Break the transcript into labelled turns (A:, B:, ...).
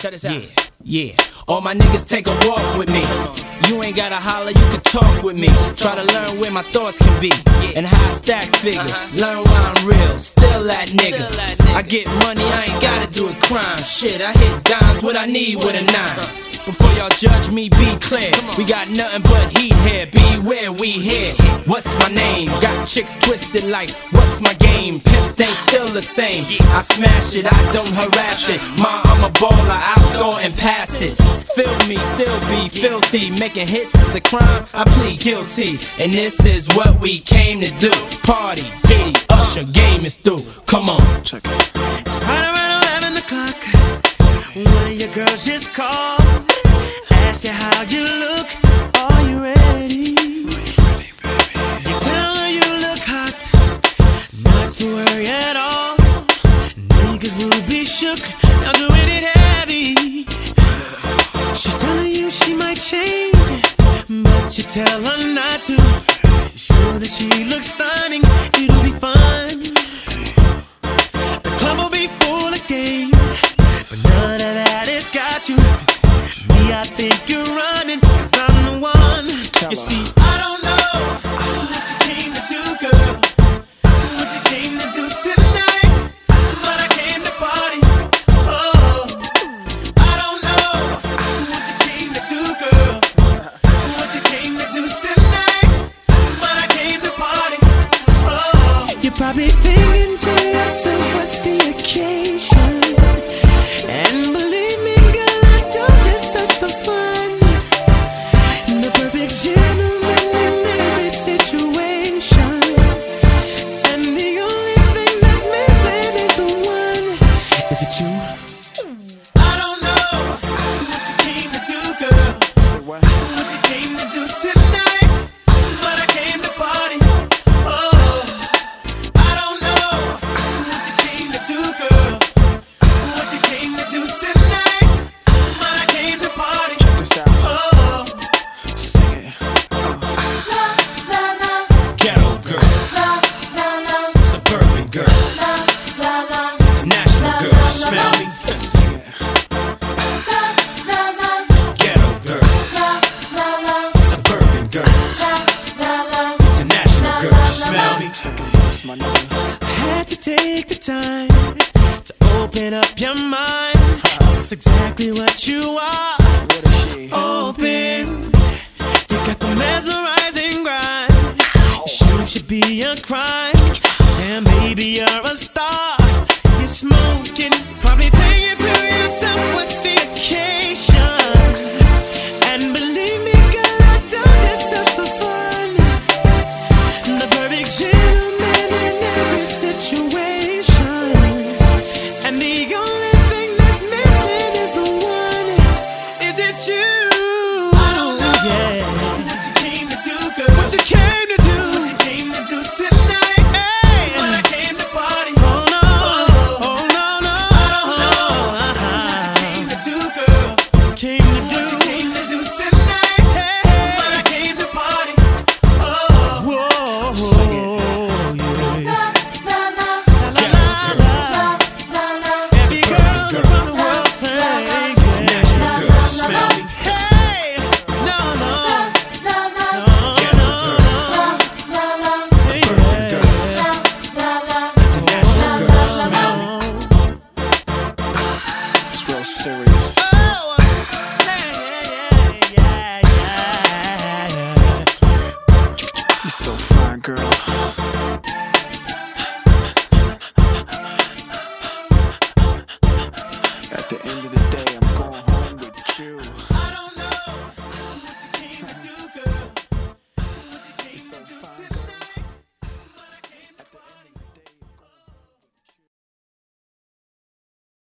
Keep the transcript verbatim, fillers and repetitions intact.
A: Check this out. Yeah, yeah. All my niggas take a walk with me. You ain't gotta holler, you can talk with me. Try to learn where my thoughts can be and how I stack figures. Learn why I'm real, still that nigga. I get money, I ain't gotta do a crime. Shit, I hit dimes, what I need with a nine. Before y'all judge me, be clear. We got nothing but heat here. Beware, we here. What's my name? Got chicks twisted like, what's my game? Pimp thing still the same. I smash it, I don't harass it. Ma, I'm a baller, I score and pass it. Feel me, still be filthy. Making hits is a crime, I plead guilty. And this is what we came to do. Party, Diddy, Usher, game is through. Come on, check it.
B: It's right around eleven o'clock. One of your girls just called. Ask you how you look. Are you ready? Ready, baby. You tell her you look hot. Not to worry at all. Niggas will be shook. Now doing it heavy. She's telling you she might change, but you tell her not to. Sure that she looks stunning. It'll be fun. The club will be full of game, but none of that has got you. Me, I think you're running, cause I'm the one. You see, I don't know what you came to do, girl. What you came to do tonight, but I came to party. Oh, I don't know what you came to do, girl. What you came to do tonight, but I came to party. Oh, you're probably thinking to yourself, what's the occasion? And believe me, girl, I don't just search for fun. The perfect gentleman in every situation. And the only thing that's missing is the one. Is it you? I don't know what you came to do, girl. Say what? What you came to do tonight, but I came to party. Oh, I don't know what you came to do, girl. What you came to do tonight, but I came to party. Check this out. Oh, sing it. Ghetto girls, suburban girls, international girls. Smell me? Sing it. Ghetto girls, suburban girls, international girls. Smell me? I had to take the time to open up your mind. That's exactly what you are. Open. You got the mesmerizing grind. Your shame should be a crime. Damn, baby, you're a star. You're smoking, probably thinking to yourself, what's the occasion? And believe me, girl, I don't just search for fun. The perfect gentleman in every situation. And the only thing that's missing is the one. Is it you? I don't know. Yeah. What you came to do, girl. What you came to do. What you came to do tonight. Hey. But I came to party. Oh no. Oh no, no. I don't know. What you came to do, girl. Came to do. What you came to do tonight. Hey. But I came to party. Oh. Whoa. Sing it. Yeah. La la la la. Every girl around the world sing. International girls, smell me? Hey, no, no, no, no, suburban girls, international girls, smell me? It's real serious. Oh, yeah, yeah, yeah, yeah. You're so fine, girl. At the end of the